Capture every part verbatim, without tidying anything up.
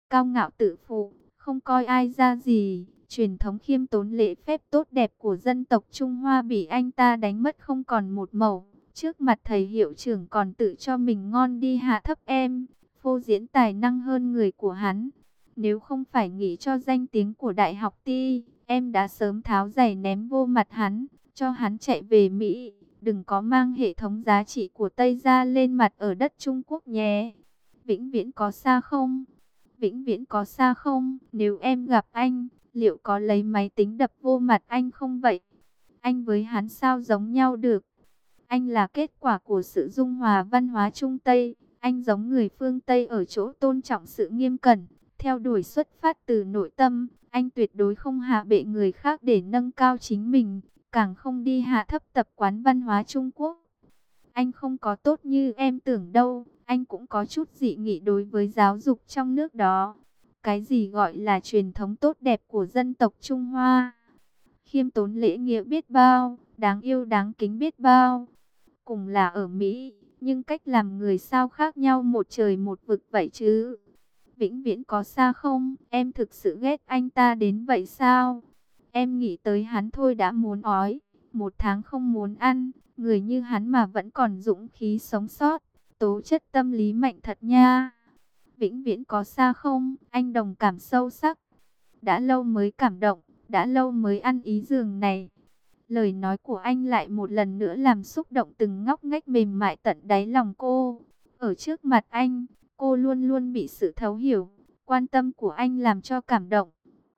cao ngạo tự phụ, không coi ai ra gì. Truyền thống khiêm tốn lễ phép tốt đẹp của dân tộc Trung Hoa bị anh ta đánh mất không còn một mẩu. Trước mặt thầy hiệu trưởng còn tự cho mình ngon đi hạ thấp em, phô diễn tài năng hơn người của hắn. Nếu không phải nghĩ cho danh tiếng của Đại học Ti, em đã sớm tháo giày ném vô mặt hắn, cho hắn chạy về Mỹ. Đừng có mang hệ thống giá trị của Tây ra lên mặt ở đất Trung Quốc nhé. Vĩnh viễn có xa không? Vĩnh viễn có xa không? Nếu em gặp anh, liệu có lấy máy tính đập vô mặt anh không vậy? Anh với hắn sao giống nhau được? Anh là kết quả của sự dung hòa văn hóa Trung Tây. Anh giống người phương Tây ở chỗ tôn trọng sự nghiêm cẩn, theo đuổi xuất phát từ nội tâm. Anh tuyệt đối không hạ bệ người khác để nâng cao chính mình, càng không đi hạ thấp tập quán văn hóa Trung Quốc. Anh không có tốt như em tưởng đâu, anh cũng có chút dị nghị đối với giáo dục trong nước đó. Cái gì gọi là truyền thống tốt đẹp của dân tộc Trung Hoa? Khiêm tốn lễ nghĩa biết bao, đáng yêu đáng kính biết bao. Cùng là ở Mỹ, nhưng cách làm người sao khác nhau một trời một vực vậy chứ. Vĩnh viễn có xa không? Em thực sự ghét anh ta đến vậy sao? Em nghĩ tới hắn thôi đã muốn ói. Một tháng không muốn ăn, người như hắn mà vẫn còn dũng khí sống sót. Tố chất tâm lý mạnh thật nha. Vĩnh viễn có xa không? Anh đồng cảm sâu sắc. Đã lâu mới cảm động, đã lâu mới ăn ý giường này. Lời nói của anh lại một lần nữa làm xúc động từng ngóc ngách mềm mại tận đáy lòng cô. Ở trước mặt anh, cô luôn luôn bị sự thấu hiểu, quan tâm của anh làm cho cảm động.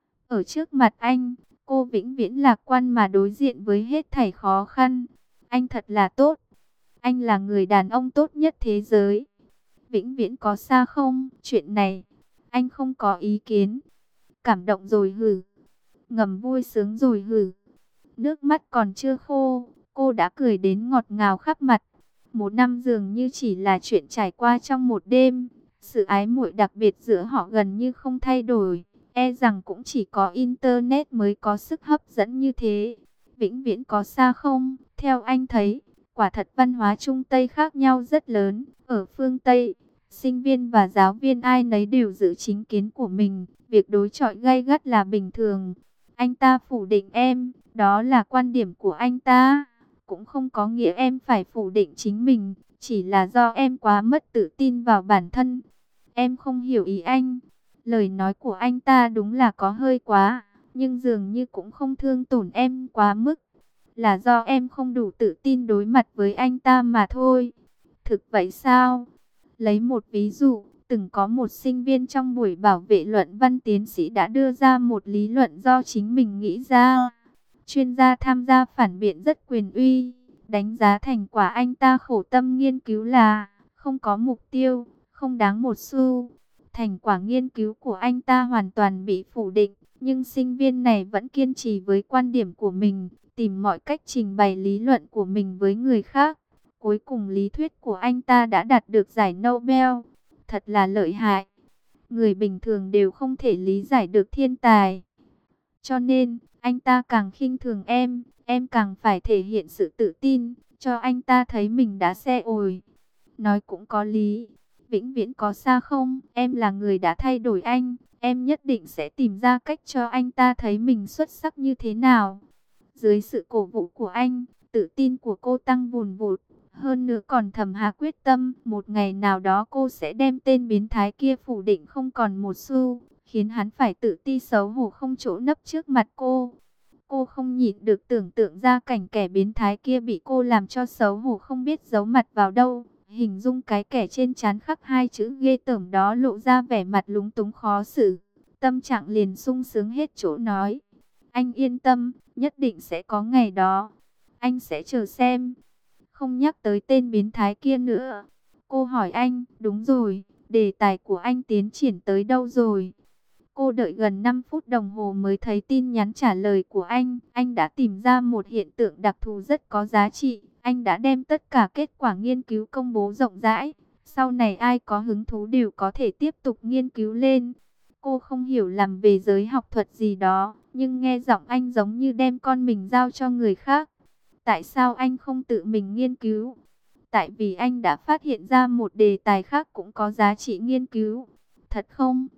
Ở trước mặt anh, cô vĩnh viễn lạc quan mà đối diện với hết thảy khó khăn. Anh thật là tốt. Anh là người đàn ông tốt nhất thế giới. Vĩnh viễn có xa không? Chuyện này, anh không có ý kiến. Cảm động rồi hử. Ngầm vui sướng rồi hử. Nước mắt còn chưa khô, cô đã cười đến ngọt ngào khắp mặt. Một năm dường như chỉ là chuyện trải qua trong một đêm. Sự ái muội đặc biệt giữa họ gần như không thay đổi. E rằng cũng chỉ có Internet mới có sức hấp dẫn như thế. Vĩnh viễn có xa không? Theo anh thấy, quả thật văn hóa Trung Tây khác nhau rất lớn. Ở phương Tây, sinh viên và giáo viên ai nấy đều giữ chính kiến của mình. Việc đối chọi gay gắt là bình thường. Anh ta phủ định em, đó là quan điểm của anh ta. Cũng không có nghĩa em phải phủ định chính mình, chỉ là do em quá mất tự tin vào bản thân. Em không hiểu ý anh. Lời nói của anh ta đúng là có hơi quá, nhưng dường như cũng không thương tổn em quá mức. Là do em không đủ tự tin đối mặt với anh ta mà thôi. Thực vậy sao? Lấy một ví dụ, từng có một sinh viên trong buổi bảo vệ luận văn tiến sĩ đã đưa ra một lý luận do chính mình nghĩ ra. Chuyên gia tham gia phản biện rất quyền uy, đánh giá thành quả anh ta khổ tâm nghiên cứu là không có mục tiêu, không đáng một xu. Thành quả nghiên cứu của anh ta hoàn toàn bị phủ định, nhưng sinh viên này vẫn kiên trì với quan điểm của mình, tìm mọi cách trình bày lý luận của mình với người khác. Cuối cùng lý thuyết của anh ta đã đạt được giải Nobel. Thật là lợi hại. Người bình thường đều không thể lý giải được thiên tài. Cho nên, anh ta càng khinh thường em, em càng phải thể hiện sự tự tin, cho anh ta thấy mình đã xe ổi. Nói cũng có lý. Vĩnh viễn có xa không? Em là người đã thay đổi anh. Em nhất định sẽ tìm ra cách cho anh ta thấy mình xuất sắc như thế nào. Dưới sự cổ vũ của anh, tự tin của cô tăng vùn vụt. Hơn nữa còn thầm hạ quyết tâm, một ngày nào đó cô sẽ đem tên biến thái kia phủ định không còn một xu, khiến hắn phải tự ti xấu hổ không chỗ nấp trước mặt cô. Cô không nhịn được tưởng tượng ra cảnh kẻ biến thái kia bị cô làm cho xấu hổ không biết giấu mặt vào đâu. Hình dung cái kẻ trên trán khắc hai chữ ghê tởm đó lộ ra vẻ mặt lúng túng khó xử. Tâm trạng liền sung sướng hết chỗ nói. Anh yên tâm, nhất định sẽ có ngày đó. Anh sẽ chờ xem. Không nhắc tới tên biến thái kia nữa. Cô hỏi anh, đúng rồi, đề tài của anh tiến triển tới đâu rồi? Cô đợi gần năm phút đồng hồ mới thấy tin nhắn trả lời của anh. Anh đã tìm ra một hiện tượng đặc thù rất có giá trị. Anh đã đem tất cả kết quả nghiên cứu công bố rộng rãi. Sau này ai có hứng thú đều có thể tiếp tục nghiên cứu lên. Cô không hiểu làm về giới học thuật gì đó, nhưng nghe giọng anh giống như đem con mình giao cho người khác. Tại sao anh không tự mình nghiên cứu? Tại vì anh đã phát hiện ra một đề tài khác cũng có giá trị nghiên cứu. Thật không?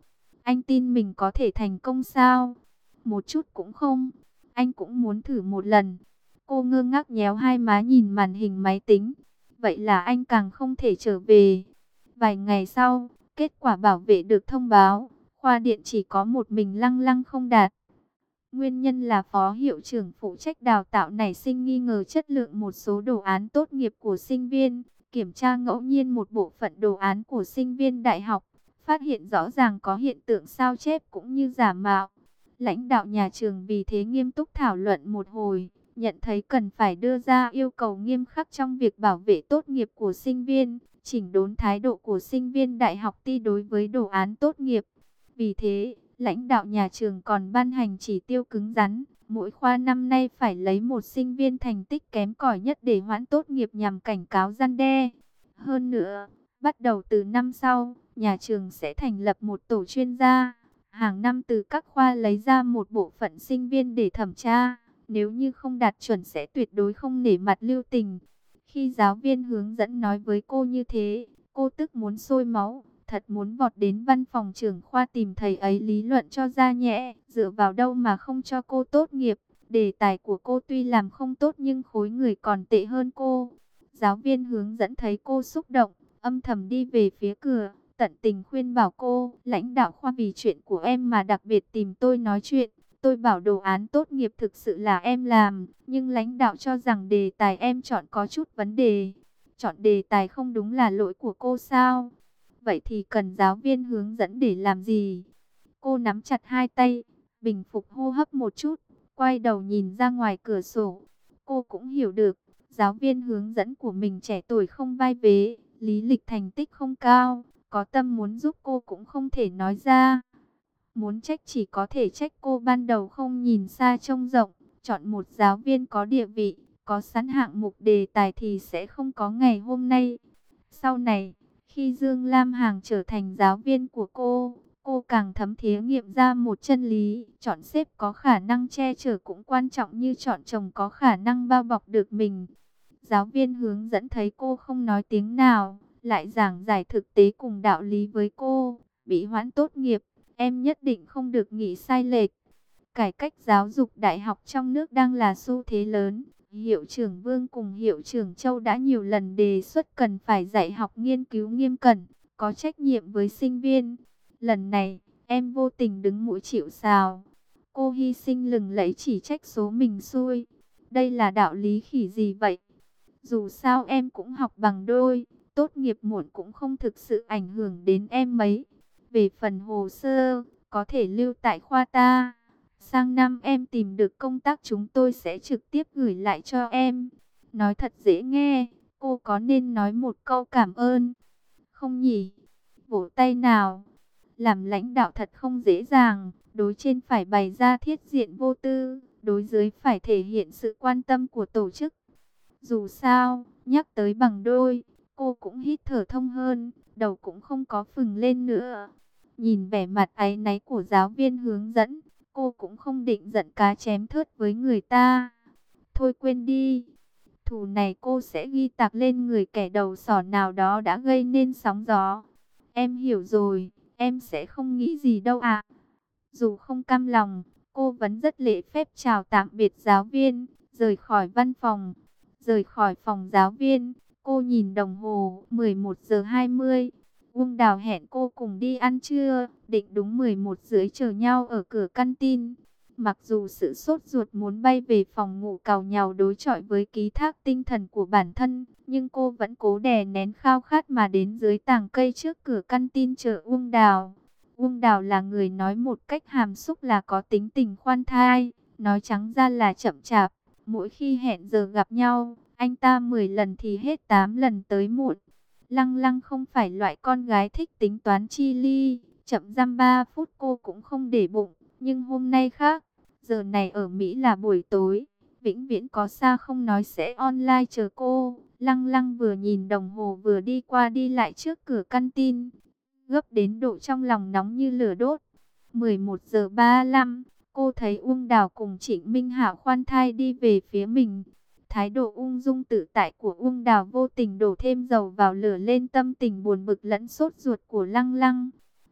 Anh tin mình có thể thành công sao? Một chút cũng không. Anh cũng muốn thử một lần. Cô ngơ ngác nhéo hai má nhìn màn hình máy tính. Vậy là anh càng không thể trở về. Vài ngày sau, kết quả bảo vệ được thông báo. Khoa điện chỉ có một mình Lăng Lăng không đạt. Nguyên nhân là phó hiệu trưởng phụ trách đào tạo nảy sinh nghi ngờ chất lượng một số đồ án tốt nghiệp của sinh viên. Kiểm tra ngẫu nhiên một bộ phận đồ án của sinh viên đại học. Phát hiện rõ ràng có hiện tượng sao chép cũng như giả mạo. Lãnh đạo nhà trường vì thế nghiêm túc thảo luận một hồi. Nhận thấy cần phải đưa ra yêu cầu nghiêm khắc trong việc bảo vệ tốt nghiệp của sinh viên. Chỉnh đốn thái độ của sinh viên đại học ti đối với đồ án tốt nghiệp. Vì thế, lãnh đạo nhà trường còn ban hành chỉ tiêu cứng rắn, mỗi khoa năm nay phải lấy một sinh viên thành tích kém cỏi nhất để hoãn tốt nghiệp nhằm cảnh cáo răn đe. Hơn nữa, bắt đầu từ năm sau, nhà trường sẽ thành lập một tổ chuyên gia, hàng năm từ các khoa lấy ra một bộ phận sinh viên để thẩm tra, nếu như không đạt chuẩn sẽ tuyệt đối không nể mặt lưu tình. Khi giáo viên hướng dẫn nói với cô như thế, cô tức muốn sôi máu. Thật muốn vọt đến văn phòng trưởng khoa tìm thầy ấy lý luận cho ra nhẽ, dựa vào đâu mà không cho cô tốt nghiệp. Đề tài của cô tuy làm không tốt nhưng khối người còn tệ hơn cô. Giáo viên hướng dẫn thấy cô xúc động, âm thầm đi về phía cửa, tận tình khuyên bảo cô, lãnh đạo khoa vì chuyện của em mà đặc biệt tìm tôi nói chuyện. Tôi bảo đồ án tốt nghiệp thực sự là em làm, nhưng lãnh đạo cho rằng đề tài em chọn có chút vấn đề. Chọn đề tài không đúng là lỗi của cô sao? Vậy thì cần giáo viên hướng dẫn để làm gì? Cô nắm chặt hai tay, bình phục hô hấp một chút, quay đầu nhìn ra ngoài cửa sổ. Cô cũng hiểu được, giáo viên hướng dẫn của mình trẻ tuổi không vai vế, lý lịch thành tích không cao, có tâm muốn giúp cô cũng không thể nói ra. Muốn trách chỉ có thể trách cô ban đầu không nhìn xa trông rộng, chọn một giáo viên có địa vị, có sẵn hạng mục đề tài thì sẽ không có ngày hôm nay. Sau này, khi Dương Lam Hằng trở thành giáo viên của cô, cô càng thấm thía nghiệm ra một chân lý, chọn sếp có khả năng che chở cũng quan trọng như chọn chồng có khả năng bao bọc được mình. Giáo viên hướng dẫn thấy cô không nói tiếng nào, lại giảng giải thực tế cùng đạo lý với cô, bị hoãn tốt nghiệp, em nhất định không được nghĩ sai lệch. Cải cách giáo dục đại học trong nước đang là xu thế lớn. Hiệu trưởng Vương cùng Hiệu trưởng Châu đã nhiều lần đề xuất cần phải dạy học nghiên cứu nghiêm cẩn, có trách nhiệm với sinh viên. Lần này, em vô tình đứng mũi chịu sào. Cô hy sinh lừng lẫy chỉ trách số mình xui. Đây là đạo lý khỉ gì vậy? Dù sao em cũng học bằng đôi, tốt nghiệp muộn cũng không thực sự ảnh hưởng đến em mấy. Về phần hồ sơ, có thể lưu tại khoa ta. Sang năm em tìm được công tác chúng tôi sẽ trực tiếp gửi lại cho em. Nói thật dễ nghe, cô có nên nói một câu cảm ơn không nhỉ? Vỗ tay nào. Làm lãnh đạo thật không dễ dàng, đối trên phải bày ra thiết diện vô tư, đối dưới phải thể hiện sự quan tâm của tổ chức. Dù sao, nhắc tới bằng đôi, cô cũng hít thở thông hơn, đầu cũng không có phừng lên nữa. Nhìn vẻ mặt áy náy của giáo viên hướng dẫn, cô cũng không định giận cá chém thớt với người ta. Thôi quên đi, thù này cô sẽ ghi tạc lên người kẻ đầu sỏ nào đó đã gây nên sóng gió. Em hiểu rồi, em sẽ không nghĩ gì đâu ạ. Dù không cam lòng, cô vẫn rất lễ phép chào tạm biệt giáo viên, rời khỏi văn phòng. Rời khỏi phòng giáo viên, cô nhìn đồng hồ, mười một giờ hai mươi. Uông Đào hẹn cô cùng đi ăn trưa, định đúng mười một rưỡi chờ nhau ở cửa căn tin. Mặc dù sự sốt ruột muốn bay về phòng ngủ càu nhàu đối chọi với ký thác tinh thần của bản thân, nhưng cô vẫn cố đè nén khao khát mà đến dưới tàng cây trước cửa căn tin chờ Uông Đào. Uông Đào là người nói một cách hàm xúc là có tính tình khoan thai, nói trắng ra là chậm chạp. Mỗi khi hẹn giờ gặp nhau, anh ta mười lần thì hết tám lần tới muộn. Lăng Lăng không phải loại con gái thích tính toán chi ly, chậm dăm ba phút cô cũng không để bụng. Nhưng hôm nay khác, giờ này ở Mỹ là buổi tối, vĩnh viễn có xa không nói sẽ online chờ cô. Lăng Lăng vừa nhìn đồng hồ vừa đi qua đi lại trước cửa căn tin, gấp đến độ trong lòng nóng như lửa đốt. mười một giờ ba mươi lăm, cô thấy Uông Đào cùng Trịnh Minh Hạo khoan thai đi về phía mình. Thái độ ung dung tự tại của Uông Đào vô tình đổ thêm dầu vào lửa lên tâm tình buồn bực lẫn sốt ruột của Lăng Lăng.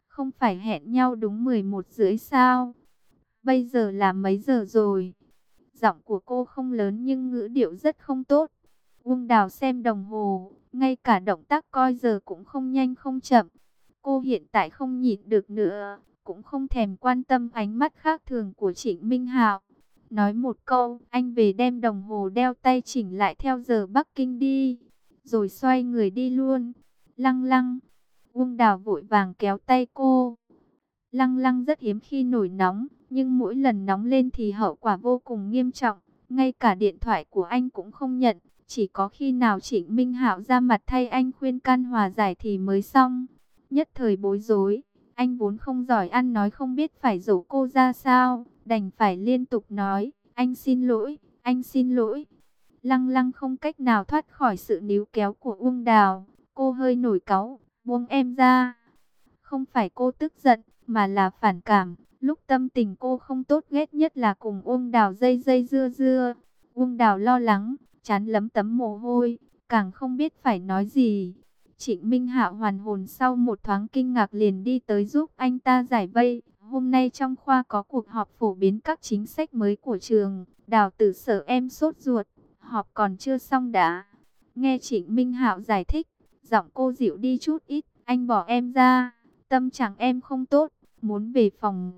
Không phải hẹn nhau đúng mười một rưỡi sao? Bây giờ là mấy giờ rồi? Giọng của cô không lớn nhưng ngữ điệu rất không tốt. Uông Đào xem đồng hồ, ngay cả động tác coi giờ cũng không nhanh không chậm. Cô hiện tại không nhịn được nữa, cũng không thèm quan tâm ánh mắt khác thường của Trịnh Minh Hạo. Nói một câu, anh về đem đồng hồ đeo tay chỉnh lại theo giờ Bắc Kinh đi, rồi xoay người đi luôn. Lăng Lăng, Uông Đào vội vàng kéo tay cô. Lăng Lăng rất hiếm khi nổi nóng, nhưng mỗi lần nóng lên thì hậu quả vô cùng nghiêm trọng. Ngay cả điện thoại của anh cũng không nhận, chỉ có khi nào Trịnh Minh Hạo ra mặt thay anh khuyên can hòa giải thì mới xong. Nhất thời bối rối, anh vốn không giỏi ăn nói không biết phải dỗ cô ra sao, đành phải liên tục nói, anh xin lỗi, anh xin lỗi. Lăng Lăng không cách nào thoát khỏi sự níu kéo của Uông Đào, cô hơi nổi cáu, buông em ra. Không phải cô tức giận, mà là phản cảm. Lúc tâm tình cô không tốt ghét nhất là cùng Uông Đào dây dây dưa dưa. Uông Đào lo lắng, chán lấm tấm mồ hôi, càng không biết phải nói gì. Trịnh Minh Hạo hoàn hồn sau một thoáng kinh ngạc liền đi tới giúp anh ta giải vây. Hôm nay trong khoa có cuộc họp phổ biến các chính sách mới của trường. Đào tử sợ em sốt ruột, họp còn chưa xong đã. Nghe Trịnh Minh Hạo giải thích, giọng cô dịu đi chút ít. Anh bỏ em ra, tâm trạng em không tốt, muốn về phòng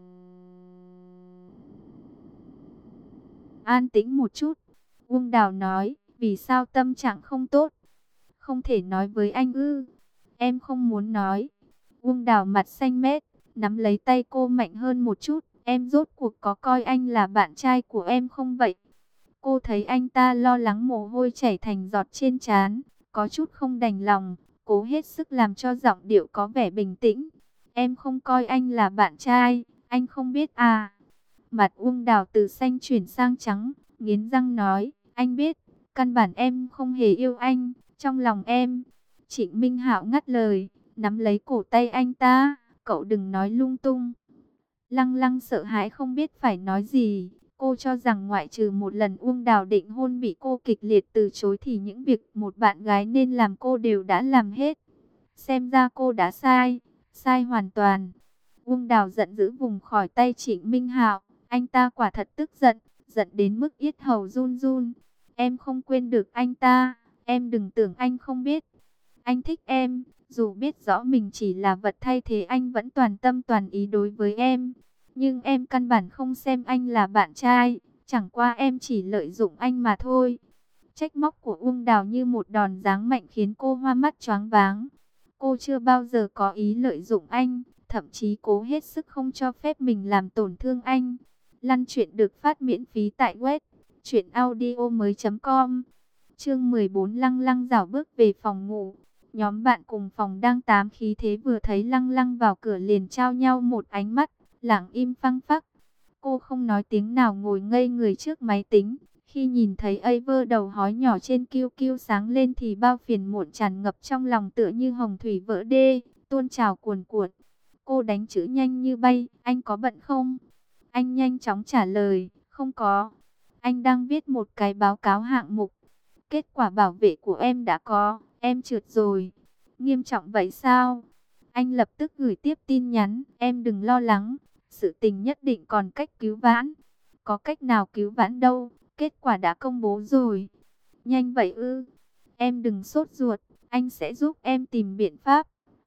an tĩnh một chút. Uông Đào nói, vì sao tâm trạng không tốt? Không thể nói với anh ư? Em không muốn nói. Uông Đào mặt xanh mét, nắm lấy tay cô mạnh hơn một chút. Em rốt cuộc có coi anh là bạn trai của em không vậy? Cô thấy anh ta lo lắng mồ hôi chảy thành giọt trên trán, có chút không đành lòng, cố hết sức làm cho giọng điệu có vẻ bình tĩnh. Em không coi anh là bạn trai, anh không biết à? Mặt Uông Đào từ xanh chuyển sang trắng, nghiến răng nói, anh biết, căn bản em không hề yêu anh, trong lòng em. Trịnh Minh Hạo ngắt lời, nắm lấy cổ tay anh ta, cậu đừng nói lung tung. Lăng Lăng sợ hãi không biết phải nói gì. Cô cho rằng ngoại trừ một lần Uông Đào định hôn bị cô kịch liệt từ chối thì những việc một bạn gái nên làm cô đều đã làm hết. Xem ra cô đã sai, sai hoàn toàn. Uông Đào giận dữ vùng khỏi tay Trịnh Minh Hạo. Anh ta quả thật tức giận, giận đến mức yết hầu run run. Em không quên được anh ta, em đừng tưởng anh không biết. Anh thích em, dù biết rõ mình chỉ là vật thay thế anh vẫn toàn tâm toàn ý đối với em. Nhưng em căn bản không xem anh là bạn trai, chẳng qua em chỉ lợi dụng anh mà thôi. Trách móc của Uông Đào như một đòn giáng mạnh khiến cô hoa mắt choáng váng. Cô chưa bao giờ có ý lợi dụng anh, thậm chí cố hết sức không cho phép mình làm tổn thương anh. Lăn chuyện được phát miễn phí tại web truyện audio mới chấm com. Chương mười bốn Lăng Lăng rảo bước về phòng ngủ. Nhóm bạn cùng phòng đang tám khí thế vừa thấy Lăng Lăng vào cửa liền trao nhau một ánh mắt, lặng im phăng phắc. Cô không nói tiếng nào ngồi ngây người trước máy tính. Khi nhìn thấy Aver đầu hói nhỏ trên kiu kiu sáng lên thì bao phiền muộn tràn ngập trong lòng tựa như hồng thủy vỡ đê, tuôn trào cuồn cuộn. Cô đánh chữ nhanh như bay, anh có bận không? Anh nhanh chóng trả lời, không có. Anh đang viết một cái báo cáo hạng mục. Kết quả bảo vệ của em đã có, em trượt rồi. Nghiêm trọng vậy sao? Anh lập tức gửi tiếp tin nhắn, em đừng lo lắng, sự tình nhất định còn cách cứu vãn. Có cách nào cứu vãn đâu, kết quả đã công bố rồi. Nhanh vậy ư? Em đừng sốt ruột, anh sẽ giúp em tìm biện pháp.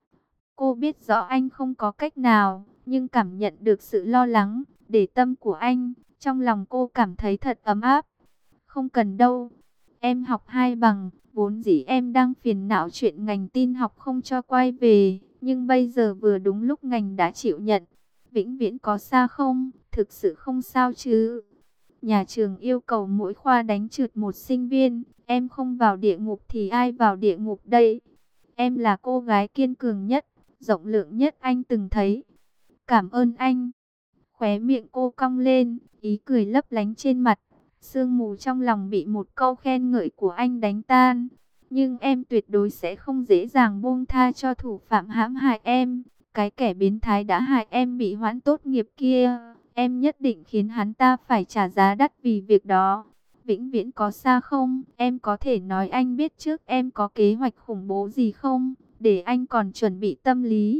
Cô biết rõ anh không có cách nào, nhưng cảm nhận được sự lo lắng, để tâm của anh, trong lòng cô cảm thấy thật ấm áp. Không cần đâu, em học hai bằng, vốn dĩ em đang phiền não chuyện ngành tin học không cho quay về, nhưng bây giờ vừa đúng lúc ngành đã chịu nhận. Vĩnh viễn có xa không? Thực sự không sao chứ? Nhà trường yêu cầu mỗi khoa đánh trượt một sinh viên, em không vào địa ngục thì ai vào địa ngục đây? Em là cô gái kiên cường nhất, rộng lượng nhất anh từng thấy. Cảm ơn anh. Khóe miệng cô cong lên, ý cười lấp lánh trên mặt. Sương mù trong lòng bị một câu khen ngợi của anh đánh tan. Nhưng em tuyệt đối sẽ không dễ dàng buông tha cho thủ phạm hãm hại em. Cái kẻ biến thái đã hại em bị hoãn tốt nghiệp kia, em nhất định khiến hắn ta phải trả giá đắt vì việc đó. Vĩnh viễn có xa không? Em có thể nói anh biết trước em có kế hoạch khủng bố gì không? Để anh còn chuẩn bị tâm lý.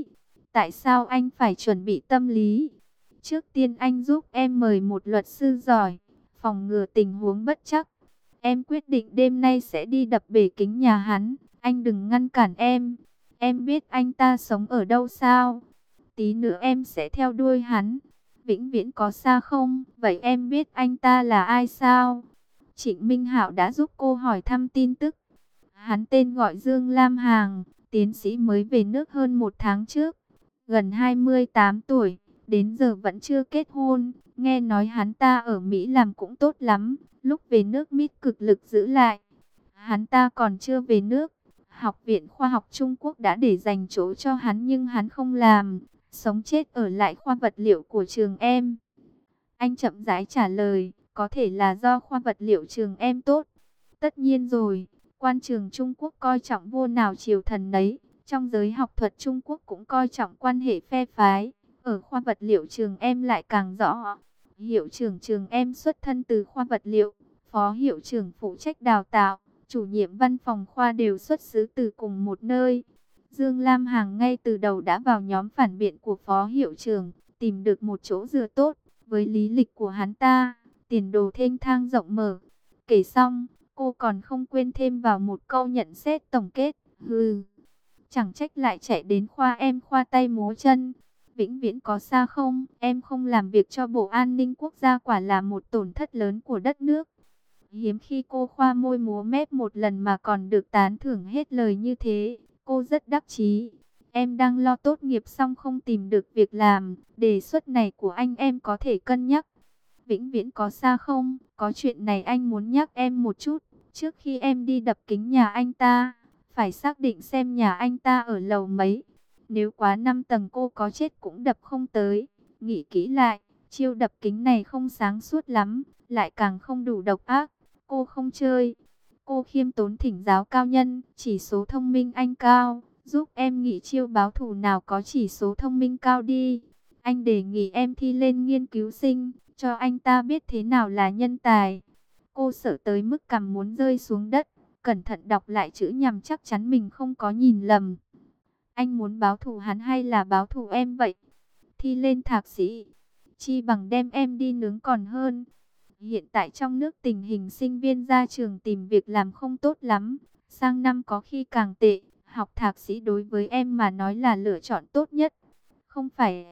Tại sao anh phải chuẩn bị tâm lý? Trước tiên anh giúp em mời một luật sư giỏi, phòng ngừa tình huống bất trắc. Em quyết định đêm nay sẽ đi đập bể kính nhà hắn. Anh đừng ngăn cản em. Em biết anh ta sống ở đâu sao? Tí nữa em sẽ theo đuôi hắn. Vĩnh viễn có xa không? Vậy em biết anh ta là ai sao? Trịnh Minh Hạo đã giúp cô hỏi thăm tin tức. Hắn tên gọi Dương Lam Hằng, tiến sĩ mới về nước hơn một tháng trước. Gần hai mươi tám tuổi, đến giờ vẫn chưa kết hôn. Nghe nói hắn ta ở Mỹ làm cũng tốt lắm. Lúc về nước Mít cực lực giữ lại. Hắn ta còn chưa về nước. Học viện Khoa học Trung Quốc đã để dành chỗ cho hắn nhưng hắn không làm. Sống chết ở lại khoa vật liệu của trường em. Anh chậm rãi trả lời, có thể là do khoa vật liệu trường em tốt. Tất nhiên rồi, quan trường Trung Quốc coi trọng vua nào triều thần nấy. Trong giới học thuật Trung Quốc cũng coi trọng quan hệ phe phái. Ở khoa vật liệu trường em lại càng rõ. Hiệu trưởng trường em xuất thân từ khoa vật liệu. Phó hiệu trưởng phụ trách đào tạo. Chủ nhiệm văn phòng khoa đều xuất xứ từ cùng một nơi. Dương Lam Hằng ngay từ đầu đã vào nhóm phản biện của phó hiệu trưởng. Tìm được một chỗ dựa tốt. Với lý lịch của hắn ta, tiền đồ thênh thang rộng mở. Kể xong, cô còn không quên thêm vào một câu nhận xét tổng kết. Hừ, chẳng trách lại chạy đến khoa em khoa tay múa chân. Vĩnh viễn có xa không? Em không làm việc cho Bộ An ninh Quốc gia quả là một tổn thất lớn của đất nước. Hiếm khi cô khoa môi múa mép một lần mà còn được tán thưởng hết lời như thế. Cô rất đắc chí. Em đang lo tốt nghiệp xong không tìm được việc làm. Đề xuất này của anh em có thể cân nhắc. Vĩnh viễn có xa không? Có chuyện này anh muốn nhắc em một chút. Trước khi em đi đập kính nhà anh ta, phải xác định xem nhà anh ta ở lầu mấy. Nếu quá năm tầng cô có chết cũng đập không tới. Nghĩ kỹ lại, chiêu đập kính này không sáng suốt lắm, lại càng không đủ độc ác. Cô không chơi. Cô khiêm tốn thỉnh giáo cao nhân, chỉ số thông minh anh cao. Giúp em nghĩ chiêu báo thù nào có chỉ số thông minh cao đi. Anh đề nghị em thi lên nghiên cứu sinh, cho anh ta biết thế nào là nhân tài. Cô sợ tới mức cằm muốn rơi xuống đất, cẩn thận đọc lại chữ nhằm chắc chắn mình không có nhìn lầm. Anh muốn báo thù hắn hay là báo thù em vậy? Thi lên thạc sĩ, chi bằng đem em đi nướng còn hơn. Hiện tại trong nước tình hình sinh viên ra trường tìm việc làm không tốt lắm. Sang năm có khi càng tệ. Học thạc sĩ đối với em mà nói là lựa chọn tốt nhất. Không phải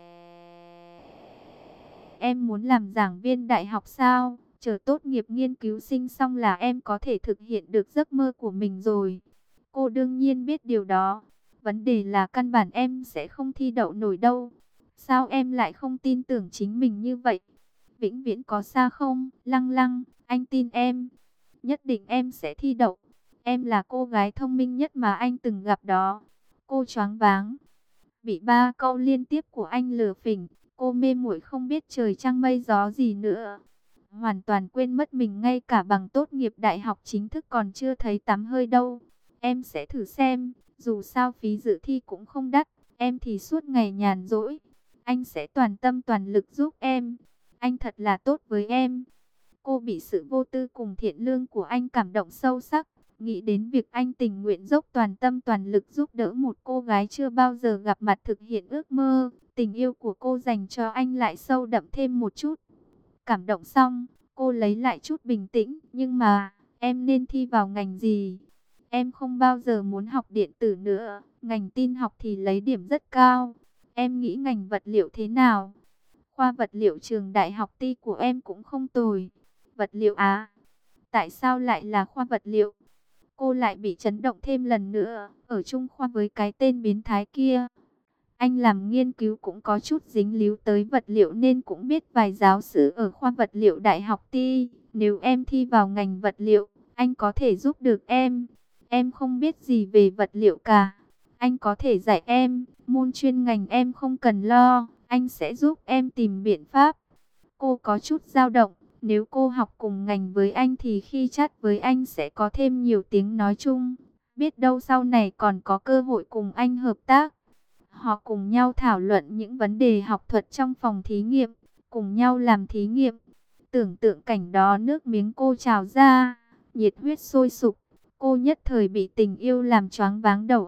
em muốn làm giảng viên đại học sao? Chờ tốt nghiệp nghiên cứu sinh xong là em có thể thực hiện được giấc mơ của mình rồi. Cô đương nhiên biết điều đó. Vấn đề là căn bản em sẽ không thi đậu nổi đâu. Sao em lại không tin tưởng chính mình như vậy? Vĩnh viễn có xa không? Lăng Lăng, anh tin em. Nhất định em sẽ thi đậu. Em là cô gái thông minh nhất mà anh từng gặp đó. Cô choáng váng. Bị ba câu liên tiếp của anh lừa phỉnh, cô mê muội không biết trời trăng mây gió gì nữa. Hoàn toàn quên mất mình ngay cả bằng tốt nghiệp đại học chính thức còn chưa thấy tắm hơi đâu. Em sẽ thử xem, dù sao phí dự thi cũng không đắt, em thì suốt ngày nhàn rỗi. Anh sẽ toàn tâm toàn lực giúp em. Anh thật là tốt với em. Cô bị sự vô tư cùng thiện lương của anh cảm động sâu sắc. Nghĩ đến việc anh tình nguyện dốc toàn tâm toàn lực giúp đỡ một cô gái chưa bao giờ gặp mặt thực hiện ước mơ. Tình yêu của cô dành cho anh lại sâu đậm thêm một chút. Cảm động xong, cô lấy lại chút bình tĩnh. Nhưng mà, em nên thi vào ngành gì? Em không bao giờ muốn học điện tử nữa. Ngành tin học thì lấy điểm rất cao. Em nghĩ ngành vật liệu thế nào? Khoa vật liệu trường đại học Ty của em cũng không tồi. Vật liệu á? Tại sao lại là khoa vật liệu? Cô lại bị chấn động thêm lần nữa. Ở chung khoa với cái tên biến thái kia. Anh làm nghiên cứu cũng có chút dính líu tới vật liệu nên cũng biết vài giáo sư ở khoa vật liệu đại học Ty. Nếu em thi vào ngành vật liệu, anh có thể giúp được em. Em không biết gì về vật liệu cả. Anh có thể dạy em, môn chuyên ngành em không cần lo. Anh sẽ giúp em tìm biện pháp. Cô có chút dao động. Nếu cô học cùng ngành với anh thì khi chat với anh sẽ có thêm nhiều tiếng nói chung. Biết đâu sau này còn có cơ hội cùng anh hợp tác. Họ cùng nhau thảo luận những vấn đề học thuật trong phòng thí nghiệm. Cùng nhau làm thí nghiệm. Tưởng tượng cảnh đó nước miếng cô trào ra. Nhiệt huyết sôi sục. Cô nhất thời bị tình yêu làm choáng váng đầu óc.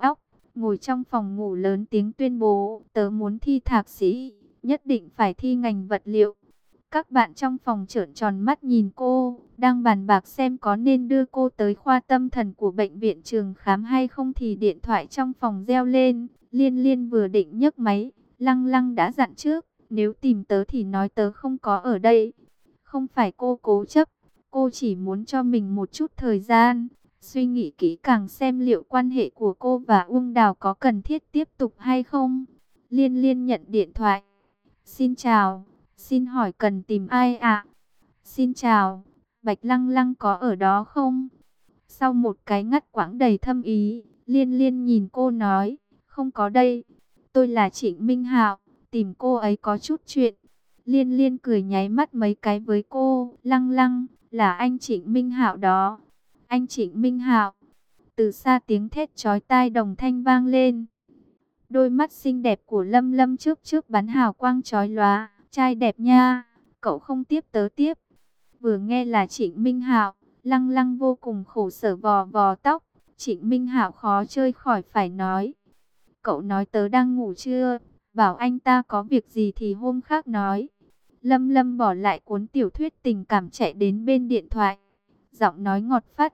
ngồi trong phòng ngủ lớn tiếng tuyên bố, tớ muốn thi thạc sĩ, nhất định phải thi ngành vật liệu. Các bạn trong phòng trợn tròn mắt nhìn cô, đang bàn bạc xem có nên đưa cô tới khoa tâm thần của bệnh viện Trường khám hay không thì điện thoại trong phòng reo lên. Liên Liên vừa định nhấc máy, Lăng Lăng đã dặn trước, nếu tìm tớ thì nói tớ không có ở đây. Không phải cô cố chấp, cô chỉ muốn cho mình một chút thời gian, suy nghĩ kỹ càng xem liệu quan hệ của cô và Uông Đào có cần thiết tiếp tục hay không. Liên Liên nhận điện thoại. Xin chào, xin hỏi cần tìm ai ạ? Xin chào, Bạch Lăng Lăng có ở đó không? Sau một cái ngắt quãng đầy thâm ý, Liên Liên nhìn cô nói, không có đây. Tôi là Trịnh Minh Hạo, tìm cô ấy có chút chuyện. Liên Liên cười nháy mắt mấy cái với cô, Lăng Lăng, là anh Trịnh Minh Hạo đó. Anh Trịnh Minh Hạo. Từ xa tiếng thét chói tai đồng thanh vang lên. Đôi mắt xinh đẹp của Lâm Lâm trước trước bắn hào quang chói lóa, trai đẹp nha, cậu không tiếp tớ tiếp. Vừa nghe là Trịnh Minh Hạo, Lăng Lăng vô cùng khổ sở vò vò tóc. Trịnh Minh Hạo khó chơi khỏi phải nói. Cậu nói tớ đang ngủ chưa? Bảo anh ta có việc gì thì hôm khác nói. Lâm Lâm bỏ lại cuốn tiểu thuyết tình cảm chạy đến bên điện thoại. Giọng nói ngọt phát.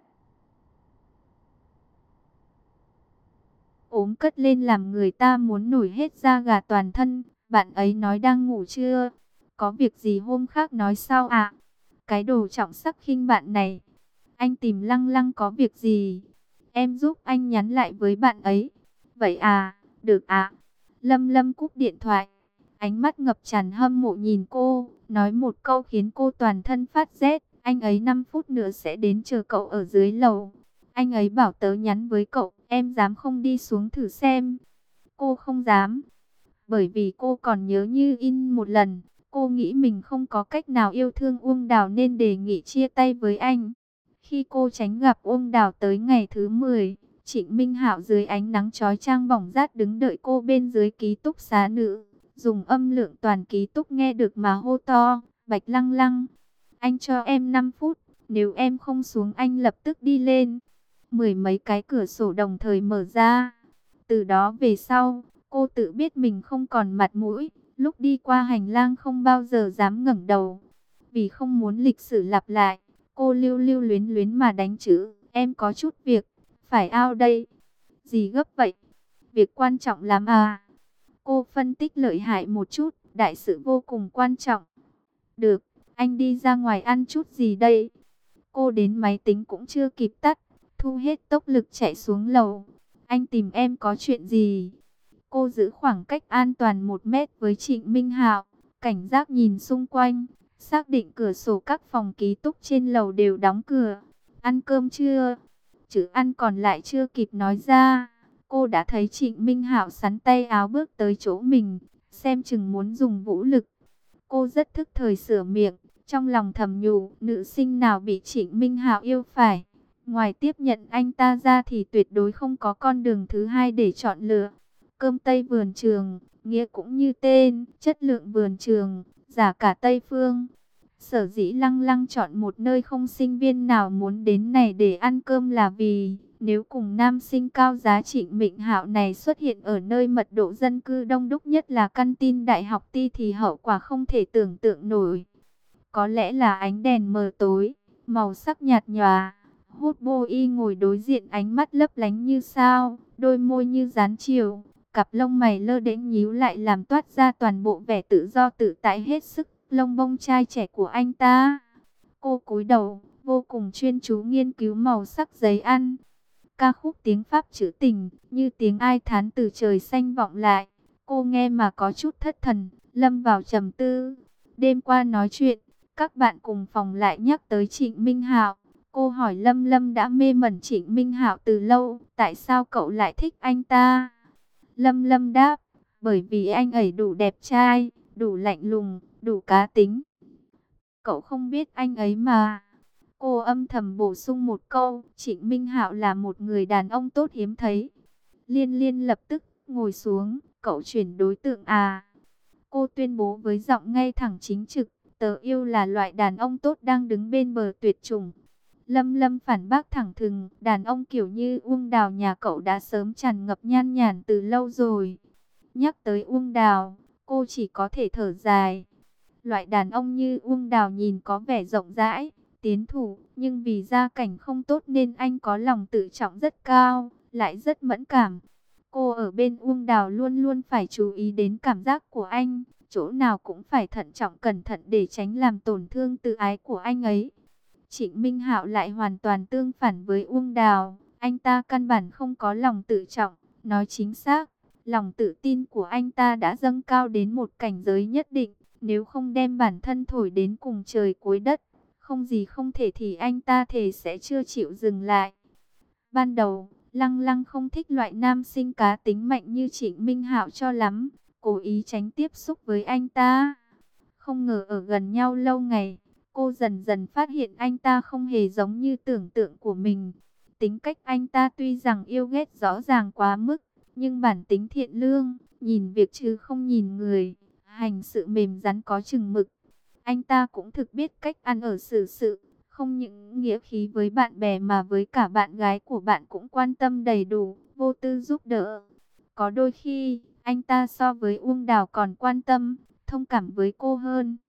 Ốm cất lên làm người ta muốn nổi hết da gà toàn thân. Bạn ấy nói đang ngủ chưa? Có việc gì hôm khác nói sao ạ? Cái đồ trọng sắc khinh bạn này. Anh tìm Lăng Lăng có việc gì? Em giúp anh nhắn lại với bạn ấy. Vậy à, được ạ. Lâm Lâm cúp điện thoại. Ánh mắt ngập tràn hâm mộ nhìn cô. Nói một câu khiến cô toàn thân phát rét. Anh ấy năm phút nữa sẽ đến chờ cậu ở dưới lầu. Anh ấy bảo tớ nhắn với cậu. Em dám không đi xuống thử xem? Cô không dám. Bởi vì cô còn nhớ như in một lần. Cô nghĩ mình không có cách nào yêu thương Uông Đào nên đề nghị chia tay với anh. Khi cô tránh gặp Uông Đào tới ngày thứ mười, Trịnh Minh Hạo dưới ánh nắng chói chang bỏng rát đứng đợi cô bên dưới ký túc xá nữ. Dùng âm lượng toàn ký túc nghe được mà hô to, Bạch Lăng Lăng. Anh cho em năm phút, nếu em không xuống anh lập tức đi lên. Mười mấy cái cửa sổ đồng thời mở ra. Từ đó về sau, cô tự biết mình không còn mặt mũi. Lúc đi qua hành lang không bao giờ dám ngẩng đầu. Vì không muốn lịch sử lặp lại, cô lưu lưu luyến luyến mà đánh chữ. Em có chút việc, phải out đây. Gì gấp vậy? Việc quan trọng lắm à? Cô phân tích lợi hại một chút, đại sự vô cùng quan trọng. Được, anh đi ra ngoài ăn chút gì đây? Cô đến máy tính cũng chưa kịp tắt, thu hết tốc lực chạy xuống lầu. Anh tìm em có chuyện gì? Cô giữ khoảng cách an toàn một mét với Trịnh Minh Hạo, cảnh giác nhìn xung quanh, xác định cửa sổ các phòng ký túc trên lầu đều đóng cửa. Ăn cơm chưa? Chữ ăn còn lại chưa kịp nói ra, cô đã thấy Trịnh Minh Hạo sắn tay áo bước tới chỗ mình, xem chừng muốn dùng vũ lực. Cô rất thức thời sửa miệng, trong lòng thầm nhủ, nữ sinh nào bị Trịnh Minh Hạo yêu phải, ngoài tiếp nhận anh ta ra thì tuyệt đối không có con đường thứ hai để chọn lựa. Cơm Tây vườn trường, nghĩa cũng như tên, chất lượng vườn trường, giá cả Tây phương. Sở dĩ Lăng Lăng chọn một nơi không sinh viên nào muốn đến này để ăn cơm là vì, nếu cùng nam sinh cao giá Trịnh Minh Hạo này xuất hiện ở nơi mật độ dân cư đông đúc nhất là căn tin đại học Ti thì hậu quả không thể tưởng tượng nổi. Có lẽ là ánh đèn mờ tối, màu sắc nhạt nhòa. Hút bô y ngồi đối diện ánh mắt lấp lánh như sao, đôi môi như dán chiều, cặp lông mày lơ đễnh nhíu lại làm toát ra toàn bộ vẻ tự do tự tại hết sức lông bông trai trẻ của anh ta. Cô cúi đầu, vô cùng chuyên chú nghiên cứu màu sắc giấy ăn. Ca khúc tiếng Pháp trữ tình, như tiếng ai thán từ trời xanh vọng lại. Cô nghe mà có chút thất thần, lâm vào trầm tư. Đêm qua nói chuyện, các bạn cùng phòng lại nhắc tới Trịnh Minh Hạo. Cô hỏi Lâm Lâm đã mê mẩn Trịnh Minh Hạo từ lâu, tại sao cậu lại thích anh ta? Lâm Lâm đáp, bởi vì anh ấy đủ đẹp trai, đủ lạnh lùng, đủ cá tính. Cậu không biết anh ấy mà. Cô âm thầm bổ sung một câu, Trịnh Minh Hạo là một người đàn ông tốt hiếm thấy. Liên Liên lập tức ngồi xuống, cậu chuyển đối tượng à? Cô tuyên bố với giọng ngay thẳng chính trực, tớ yêu là loại đàn ông tốt đang đứng bên bờ tuyệt chủng. Lâm Lâm phản bác thẳng thừng, đàn ông kiểu như Uông Đào nhà cậu đã sớm tràn ngập nhan nhản từ lâu rồi. Nhắc tới Uông Đào, cô chỉ có thể thở dài. Loại đàn ông như Uông Đào nhìn có vẻ rộng rãi, tiến thủ, nhưng vì gia cảnh không tốt nên anh có lòng tự trọng rất cao, lại rất mẫn cảm. Cô ở bên Uông Đào luôn luôn phải chú ý đến cảm giác của anh, chỗ nào cũng phải thận trọng cẩn thận để tránh làm tổn thương tự ái của anh ấy. Trịnh Minh Hạo lại hoàn toàn tương phản với Uông Đào, anh ta căn bản không có lòng tự trọng, nói chính xác, lòng tự tin của anh ta đã dâng cao đến một cảnh giới nhất định, nếu không đem bản thân thổi đến cùng trời cuối đất, không gì không thể thì anh ta thề sẽ chưa chịu dừng lại. Ban đầu, Lăng Lăng không thích loại nam sinh cá tính mạnh như Trịnh Minh Hạo cho lắm, cố ý tránh tiếp xúc với anh ta. Không ngờ ở gần nhau lâu ngày, cô dần dần phát hiện anh ta không hề giống như tưởng tượng của mình. Tính cách anh ta tuy rằng yêu ghét rõ ràng quá mức, nhưng bản tính thiện lương, nhìn việc chứ không nhìn người, hành sự mềm rắn có chừng mực. Anh ta cũng thực biết cách ăn ở xử sự, không những nghĩa khí với bạn bè mà với cả bạn gái của bạn cũng quan tâm đầy đủ, vô tư giúp đỡ. Có đôi khi, anh ta so với Uông Đào còn quan tâm, thông cảm với cô hơn.